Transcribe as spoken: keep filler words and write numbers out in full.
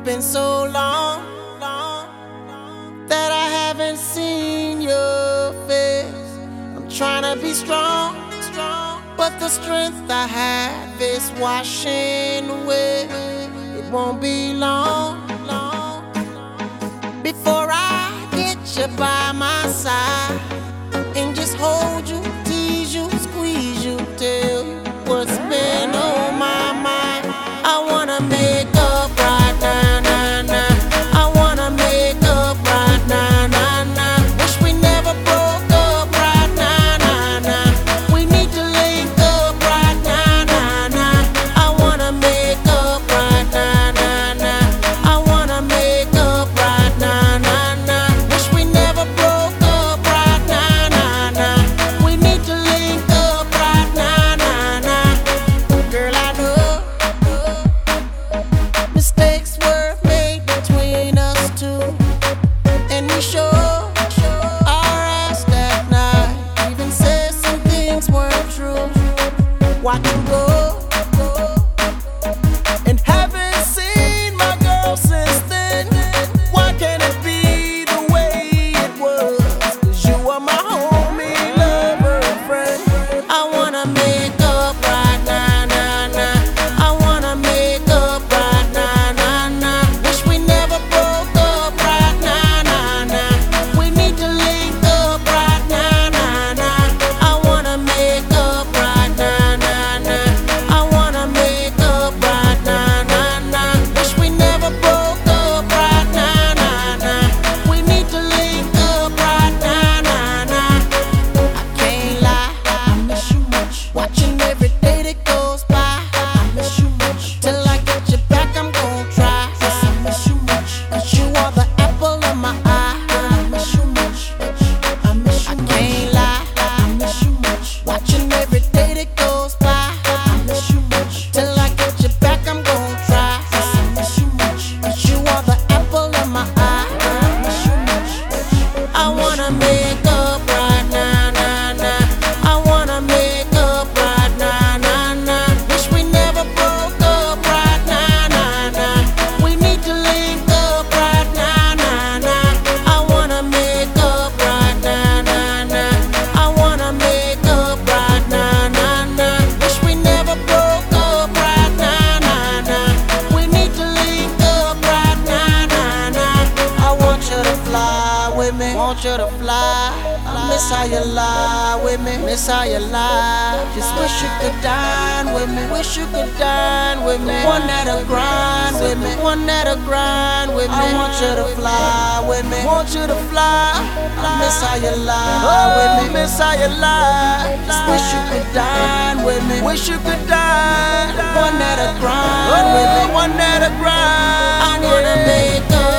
been so long, long that I haven't seen your face. I'm trying to be strong, strong, but the strength I have is washing away. It won't be long, long before I get you by my side and just hold you, tease you, squeeze you, tell you what's been on my mind. I wanna make up right now, now, now. I wanna make up right now, now, now. Wish we never broke up right now, now, now. We need to link up right now, now, now. I wanna make up right now, now, now. I wanna make up right now, now, now. Wish we never broke up right now, now, now. We need to link up right now, now, now. Girl, I know mistakes were made between us two, and we sure our ass that night. Even said some things weren't true. Watch you go, and haven't seen my girl since then. Why can't it be the way it was? 'Cause you are my homie, lover, and friend. I wanna make up right now, now, now. I wanna make up right now, now, now. Wish we never broke up right now, now, now. We need to link up right now, now, now. I wanna make up right now, now, now. I wanna make up right now, now, now. Wish we never broke up right now, now, now. We need to link up right now, now, now. I can't lie, I miss you much. Watching every day that goes by, I miss you much. Till I get you back, I'm gon' try. Yes, I miss you much. 'Cause you are the apple of my eye. I miss you much. I miss you much. I can't lie, I miss you much. Watching every day that goes by, I miss you much. Till I get you back, I'm gon' try. Yes, I miss you much. 'Cause you are the apple of my eye. I miss you much. I wanna make up right now, now, now. I wanna make up right now, now, now. Wish we never broke up right now, now, now. We need to link up right now, now, now. I wanna make up right now, now, now. I wanna make up right now, now, now. Wish we never broke up right now, now, now. We need to link up right now, now, now. I want you to fly with me, want you to fly. I miss how you lie with me, miss how you lie. Just wish you could dine with me, wish you could dine with me. One that'll grind with me, one that'll grind with me. I want you to fly with me, want you to fly. I miss how you lie with me, miss how you lie. Just wish you could dine with me, wish you could dine. One that'll grind with me, one that'll grind. I wanna make up